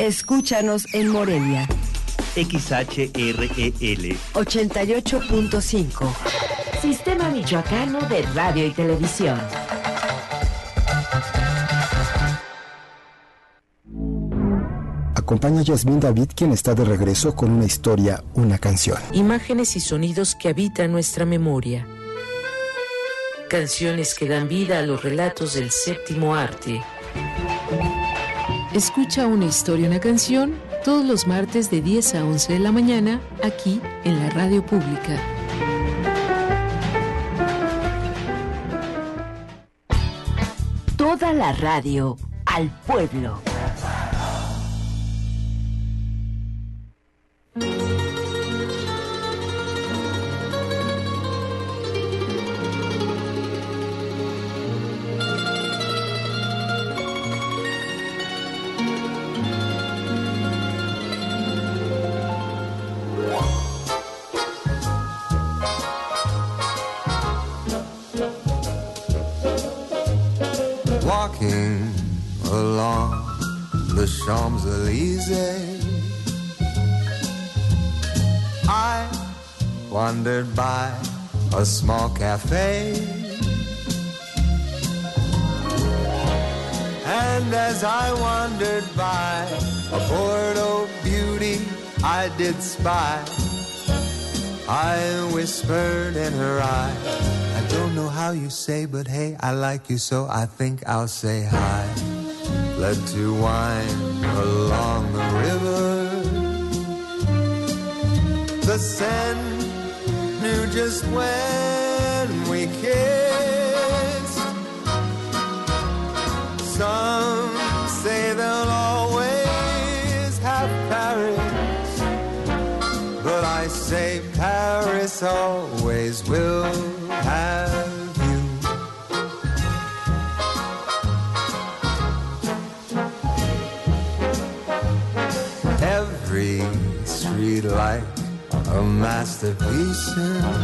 Escúchanos en Morelia. XHREL 88.5. Sistema Michoacano de Radio y Televisión. Acompaña a Yasmín David, quien está de regreso con una historia, una canción. Imágenes y sonidos que habitan nuestra memoria. Canciones que dan vida a los relatos del séptimo arte. Escucha una historia, una canción, todos los martes de 10 a 11 de la mañana, aquí en la Radio Pública. Toda la radio al pueblo. Walking along the Champs-Élysées, I wandered by a small cafe, and as I wandered by a Bordeaux beauty I did spy, I whispered in her eye, I don't know how you say, but hey, I like you, so I think I'll say hi. Led to wine along the river, the Seine knew just when we kissed. Some say they'll always have Paris, but I say Paris always will have you. Every street like a masterpiece,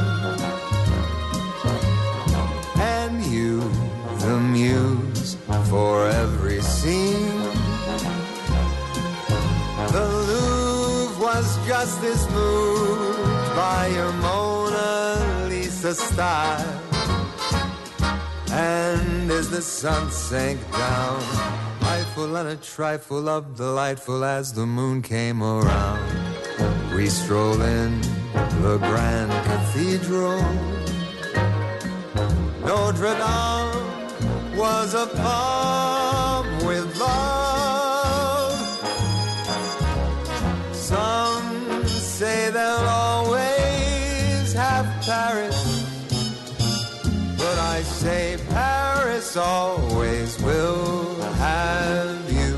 and you the muse for every scene. The Louvre was just as moved by your Mona Lisa style, and as the sun sank down, trifle and a trifle of delightful as the moon came around, we strolled in the Grand Cathedral. Notre Dame was a palm with love. Some say they'll always have Paris, but I say Paris always will have you.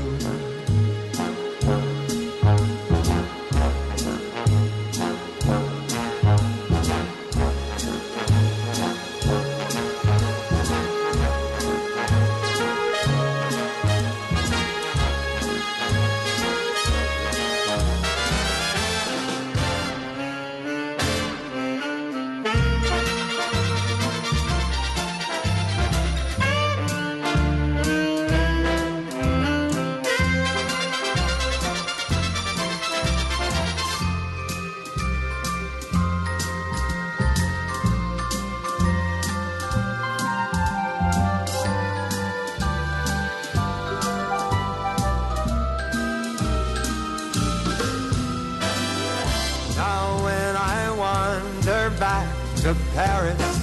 To Paris,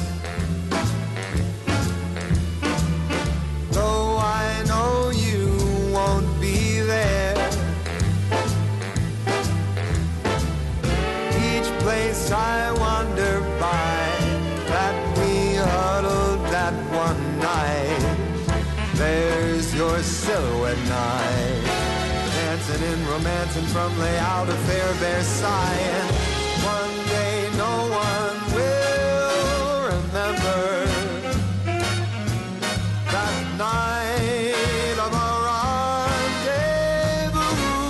though I know you won't be there. Each place I wander by, that we huddled that one night, there's your silhouette night, dancing in romancing from layout of fair Versailles. And one day no one will remember that night of our rendezvous,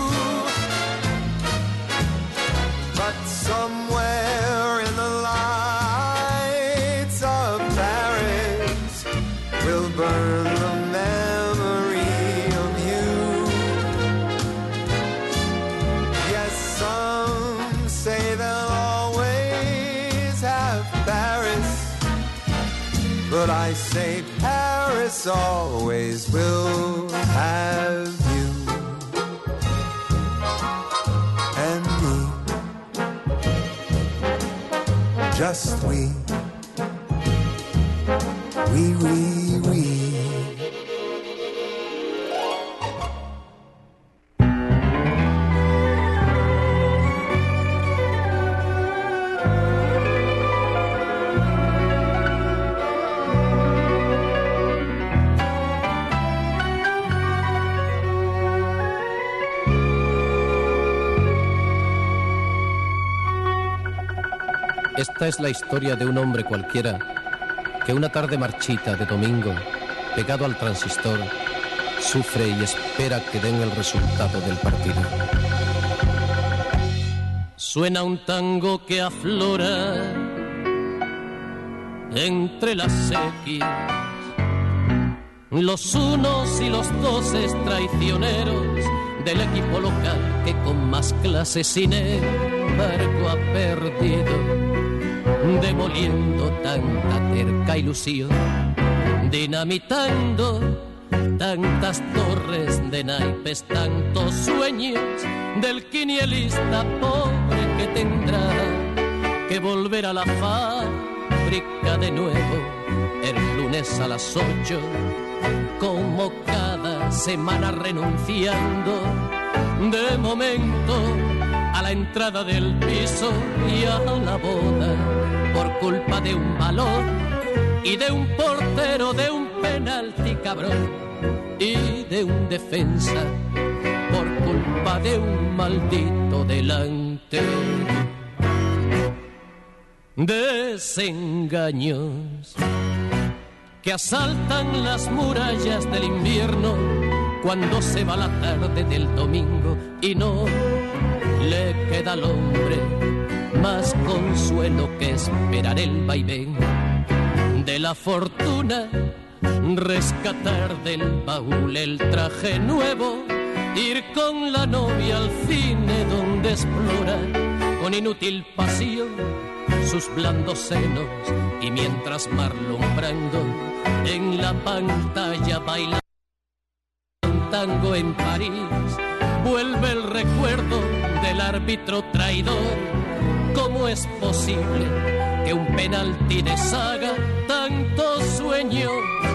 but somewhere in the lights of Paris will burn the memory of you. but I say Paris always will have you and me, just we. Esta es la historia de un hombre cualquiera que una tarde marchita de domingo, pegado al transistor, sufre y espera que den el resultado del partido. Suena un tango que aflora entre las sequías, los unos y los doces traicioneros del equipo local que con más clase sin embargo ha perdido, demoliendo tanta terca ilusión, dinamitando tantas torres de naipes, tantos sueños del quinielista pobre que tendrá que volver a la fábrica de nuevo el lunes a las 8, como cada semana renunciando de momento a la entrada del piso y a la boda por culpa de un balón y de un portero, de un penalti cabrón y de un defensa por culpa de un maldito delantero. Desengaños que asaltan las murallas del invierno cuando se va la tarde del domingo y no le queda al hombre más consuelo que esperar el vaivén de la fortuna, rescatar del baúl el traje nuevo, ir con la novia al cine donde explora con inútil pasión sus blandos senos, y mientras Marlon Brando en la pantalla baila un tango en París, vuelve el recuerdo del árbitro traidor. ¿Cómo es posible que un penalti deshaga tantos sueños?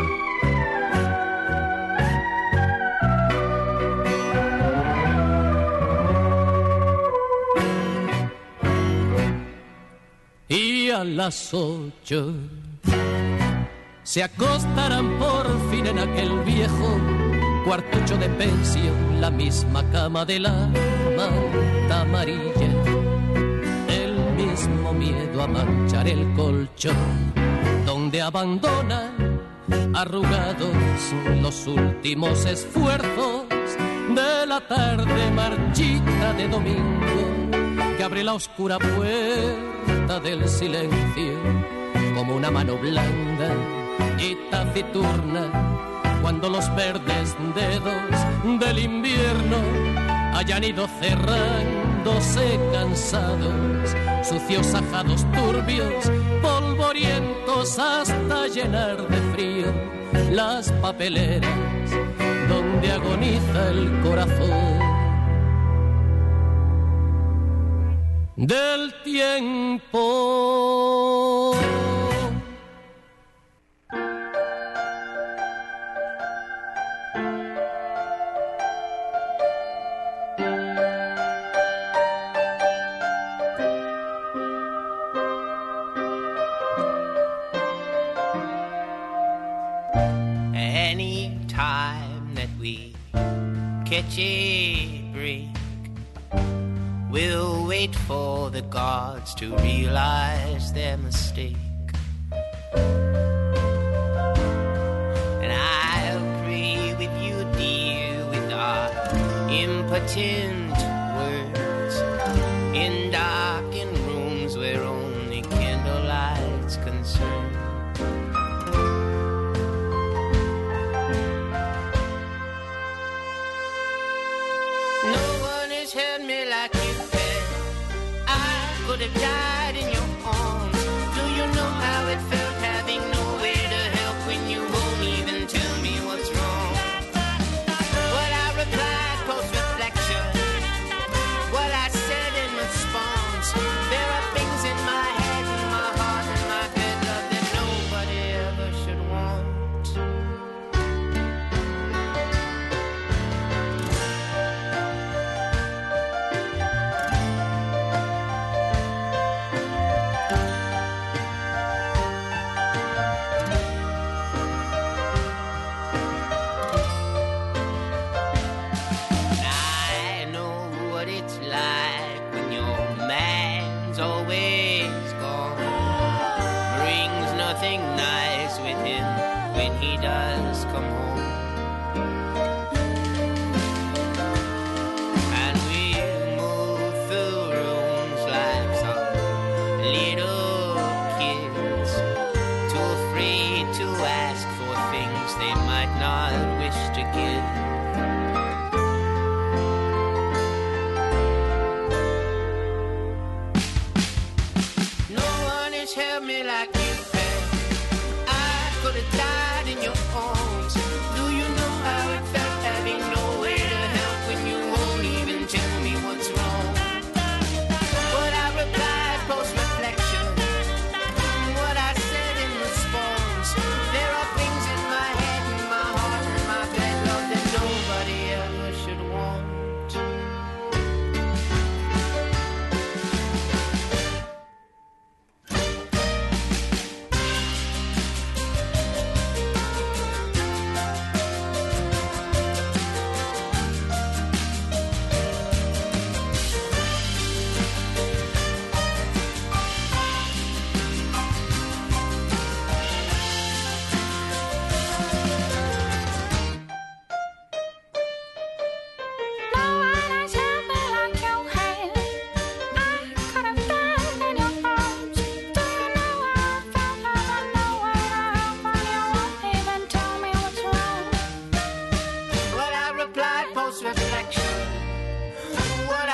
Y a las 8 se acostarán por fin en aquel viejo cuartucho de pensión, la misma cama de la manta amarilla, el mismo miedo a manchar el colchón, donde abandonan arrugados los últimos esfuerzos de la tarde marchita de domingo, que abre la oscura puerta del silencio como una mano blanda y taciturna, cuando los verdes dedos del invierno hayan ido cerrándose cansados, sucios ajados turbios, polvorientos hasta llenar de frío las papeleras donde agoniza el corazón del tiempo. Any time that we catch a break, we'll wait for the gods to realize their mistake. And I'll pray with you, dear, with our impotent words, in darkened rooms where only candlelight's concerned. Held me like you can. I could have died in your arms. Do you know how it felt having nowhere to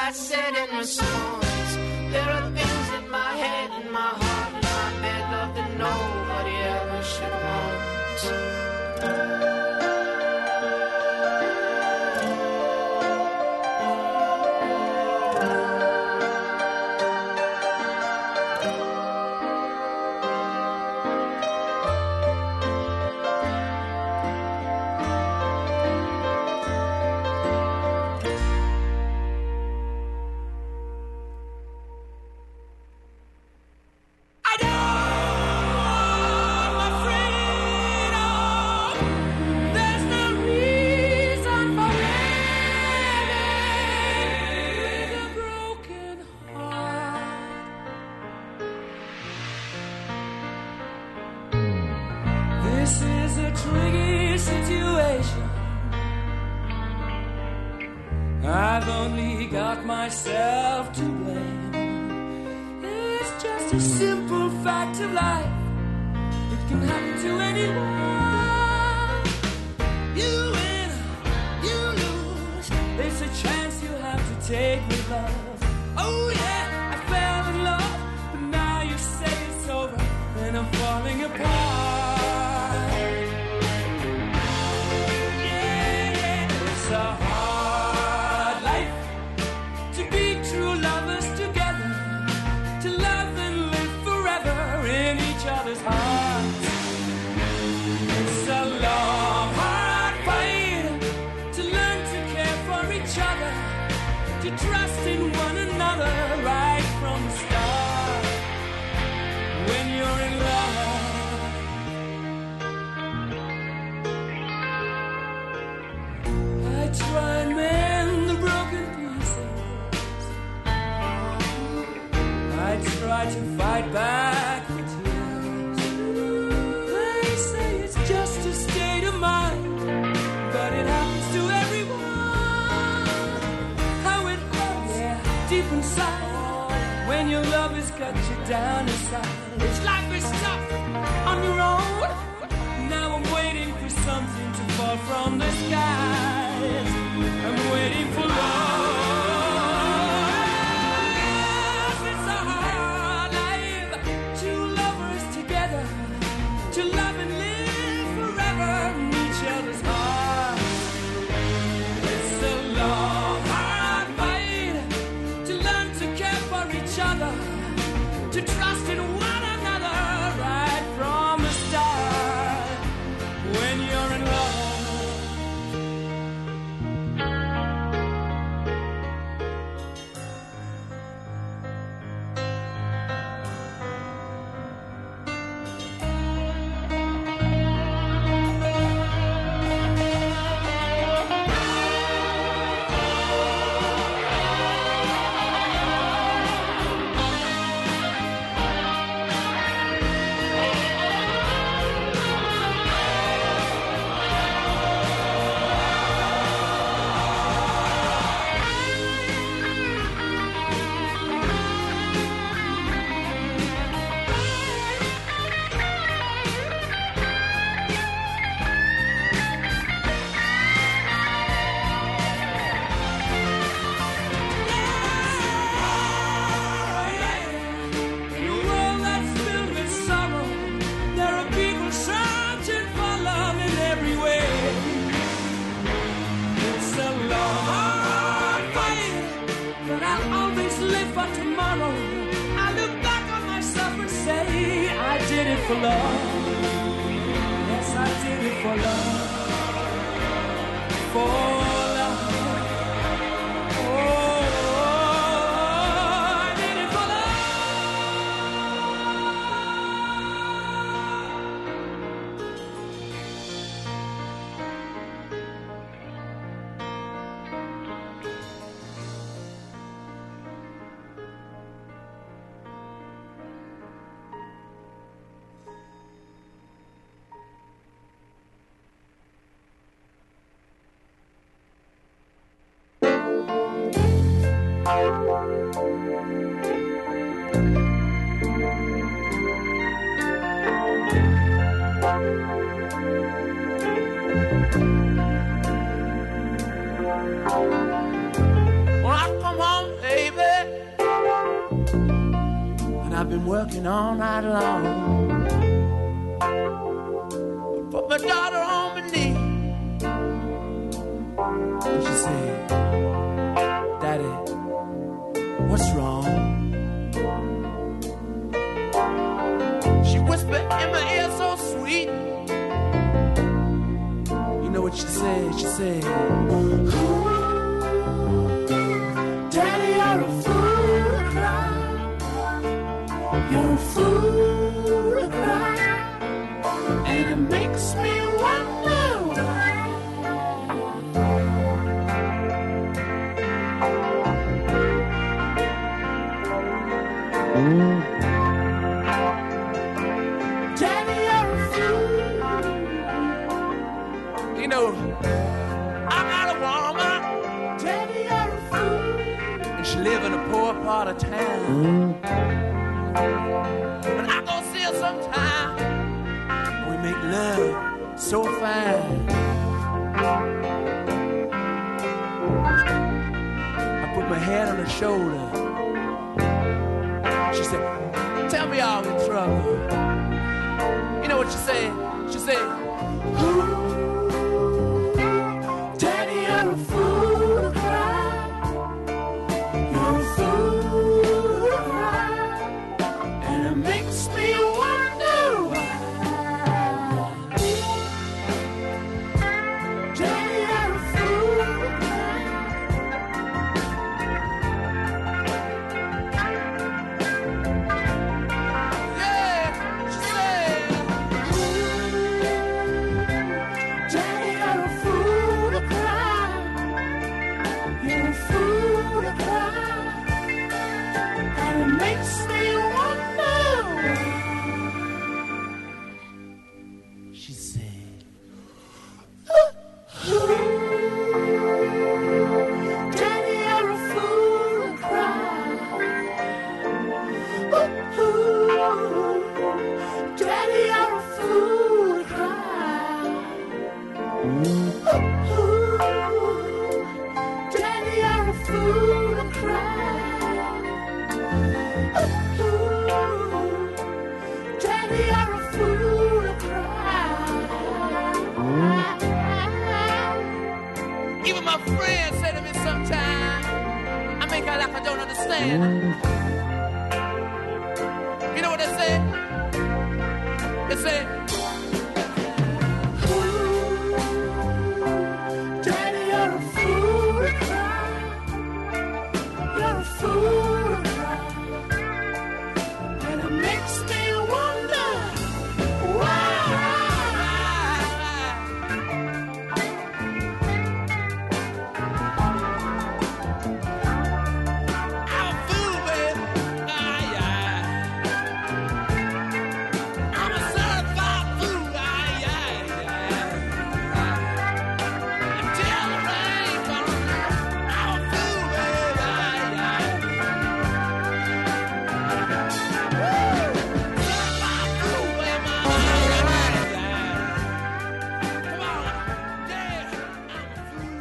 I said in response, there are things in my head, in my heart, in my bed, love that nobody ever should want. I've only got myself to blame. It's just a simple fact of life. It can happen to anyone. You win, you lose. There's a chance you have to take with love. Oh yeah, I fell in love, but now you say it's over and I'm falling apart. Yeah, it's a hard life to be true lovers together, to love and live forever in each other's hearts. It's a long, hard fight to learn to care for each other, to trust in one another right from the start. When you're in love, I try and mend the broken pieces. I try to fight back the tears. They say it's just a state of mind, but it happens to everyone. How it hurts deep inside when your love has cut you down inside. It's life is tough on your own. Now I'm waiting for something to fall from the skies. I'm waiting for love. Yes, it's a hard life. Two lovers together, to love and live forever in each other's hearts. It's a long, hard fight to learn to care for each other, to trust in one another right from the start. When you're in love, in a world that's filled with sorrow, there are people searching for love in every way. It's a long, hard fight, but I'll always live for tomorrow. I look back on myself and say, I did it for love. Yes, I did it for love. For love. Oh, I did it for love. been working all night long. Put my daughter on my knee, and she said, Daddy, what's wrong? She whispered in my ear so sweet. You know what she said? She said, Daddy, you're a fool to cry. You're a fool to cry. And it makes me wonder why. Daddy, you're a fool. You know, I got a woman. Daddy, you're a fool. And she live in a poor part of town. And I go see her sometime. We make love so fine. I put my head on her shoulder. She said, tell me all in trouble. You know what she said? She said, Daddy, you're a fool to cry. You're a fool to cry. And it makes me wonder why. Daddy, you're a fool to cry. Yeah, she said, Daddy, you're a fool to cry. You're a fool to cry. And it makes me wonder why. She said, Daddy, you're a fool to cry. Daddy, you're a fool to cry. Daddy, you're a fool to cry. Daddy, you're a fool to cry. Even my friends say to me sometimes, I make out like I don't understand. You know what they say? They say, Daddy, you're a fool to cry. You're a fool to cry. And it makes me wonder why. I'm a fool, baby. I'm a certified fool. Until the rain comes, I'm a fool, baby. Certified fool, baby. Come on, yeah, I'm a fool.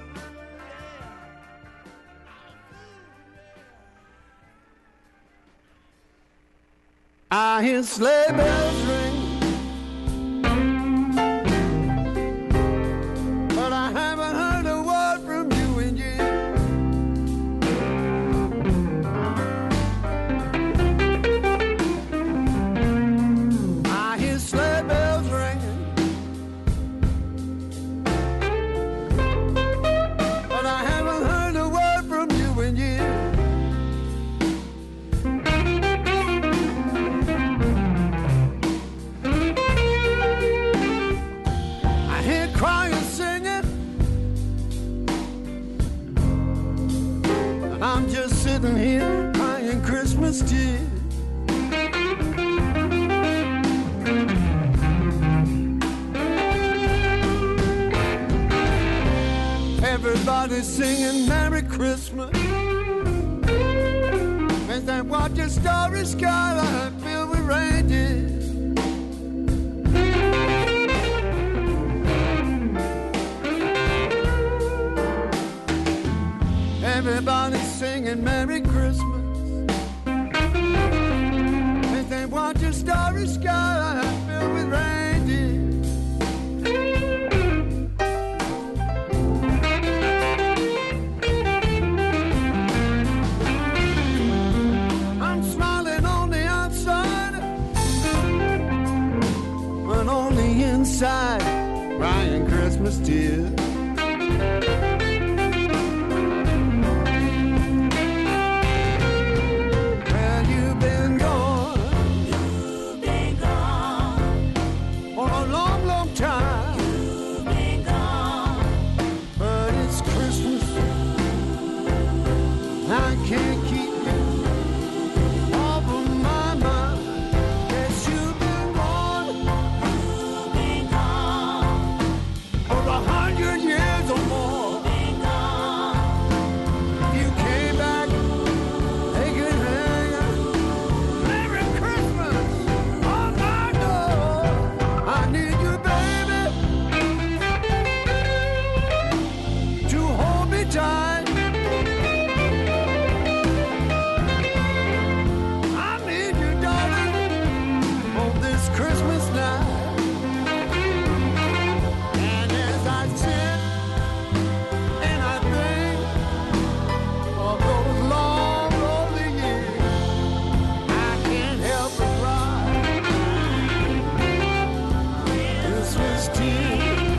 I hear sleigh bells ring, but I haven't heard a word from you in years. I hear sleigh bells ringing, but I haven't heard a word from you in years. I hear crying, singing, and I'm just sitting here crying Christmas tears. Everybody's singing Merry Christmas. As I watch a starry skyline filled with reindeer. Everybody's singing Merry Christmas. starry sky filled with reindeer. I'm smiling on the outside, but on the inside, crying Christmas tears. Well, you've been gone for a long, long time. But it's Christmas, I can't keep you off of my mind. Yes, you've been gone for 100 years or more. You came back, aching hanging. Merry Christmas on my door. I need you, baby, to hold me tight. I need you, darling, on this Christmas night. And as I sit and I think of those long lonely years, I can't help but cry. Christmas tears.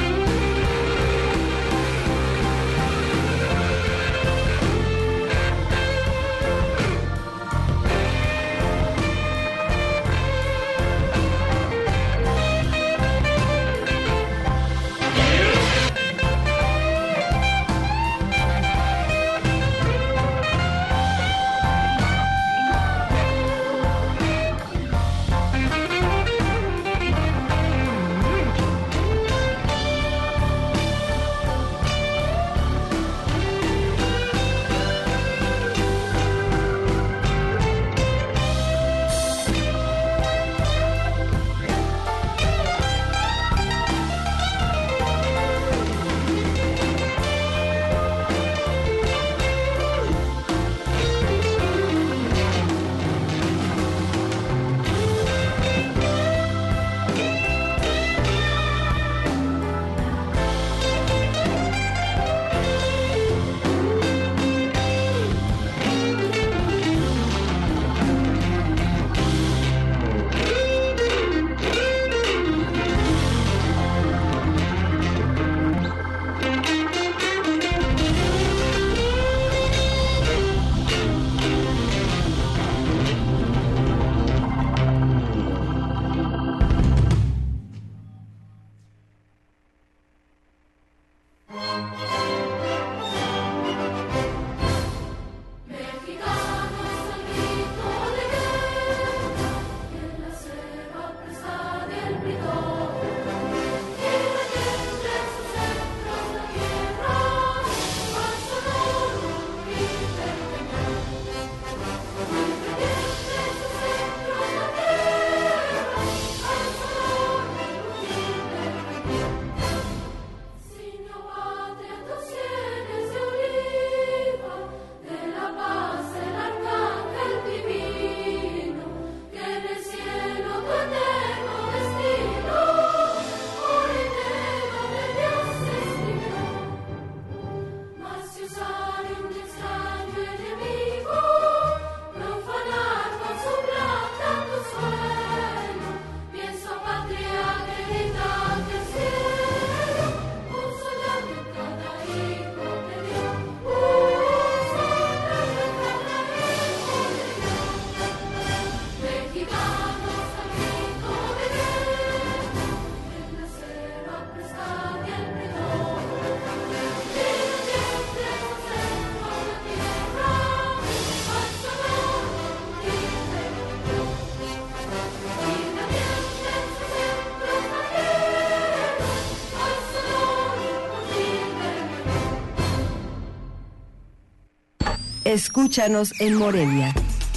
Escúchanos en Morelia.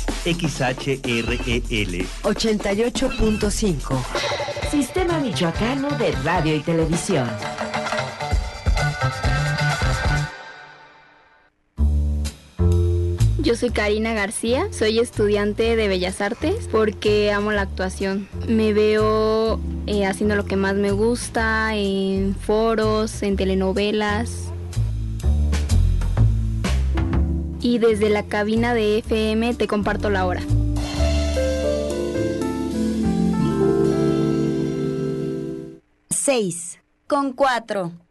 XHREL 88.5. Sistema Michoacano de Radio y Televisión. Yo soy Karina García, soy estudiante de Bellas Artes porque amo la actuación. Me veo haciendo lo que más me gusta, en foros, en telenovelas. Y desde la cabina de FM te comparto la hora. 6:04